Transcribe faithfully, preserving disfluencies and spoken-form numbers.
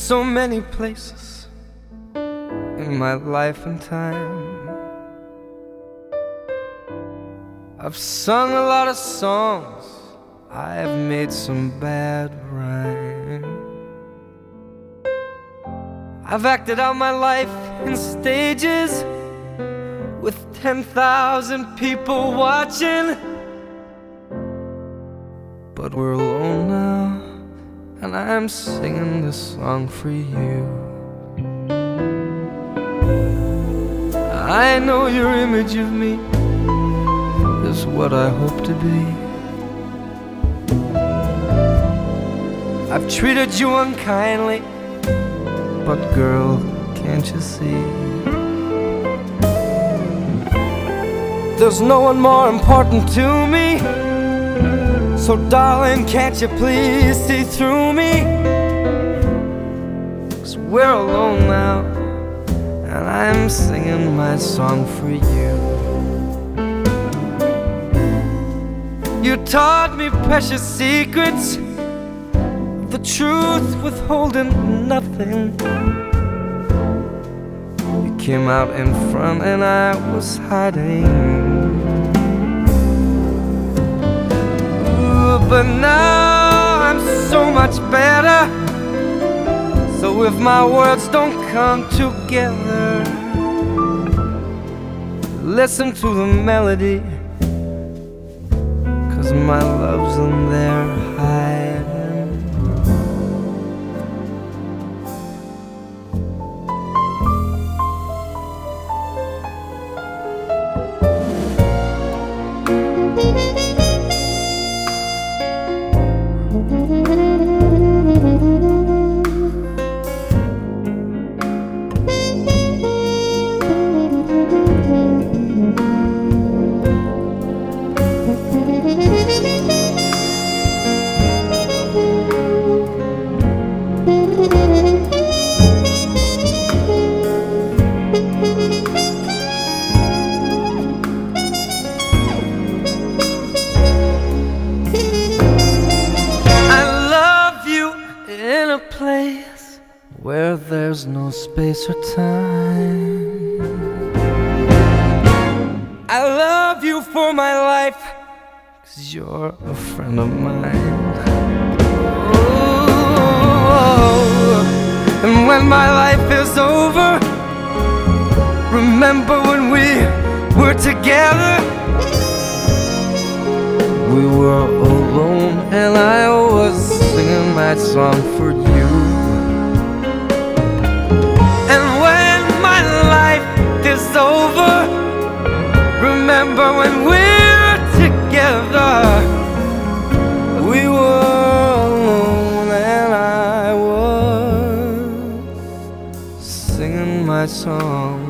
so many places in my life and time. I've sung a lot of songs, I've made some bad rhyme. I've acted out my life in stages with ten thousand people watching. But we're alone now, and I'm singing this song for you. I know your image of me is what I hope to be. I've treated you unkindly, but girl, can't you see? There's no one more important to me. So darling, can't you please see through me? 'Cause we're alone now, and I'm singing my song for you. You taught me precious secrets, the truth withholding nothing. You came out in front and I was hiding. But now I'm so much better. So if my words don't come together, listen to the melody, 'cause my love's in there hiding. Place where there's no space or time. I love you for my life, 'cause you're a friend of mine. Oh, and when my life is over, remember when we were together. We were alone and I was singing my song for you. And when my life is over, remember when we were together. We were alone and I was singing my song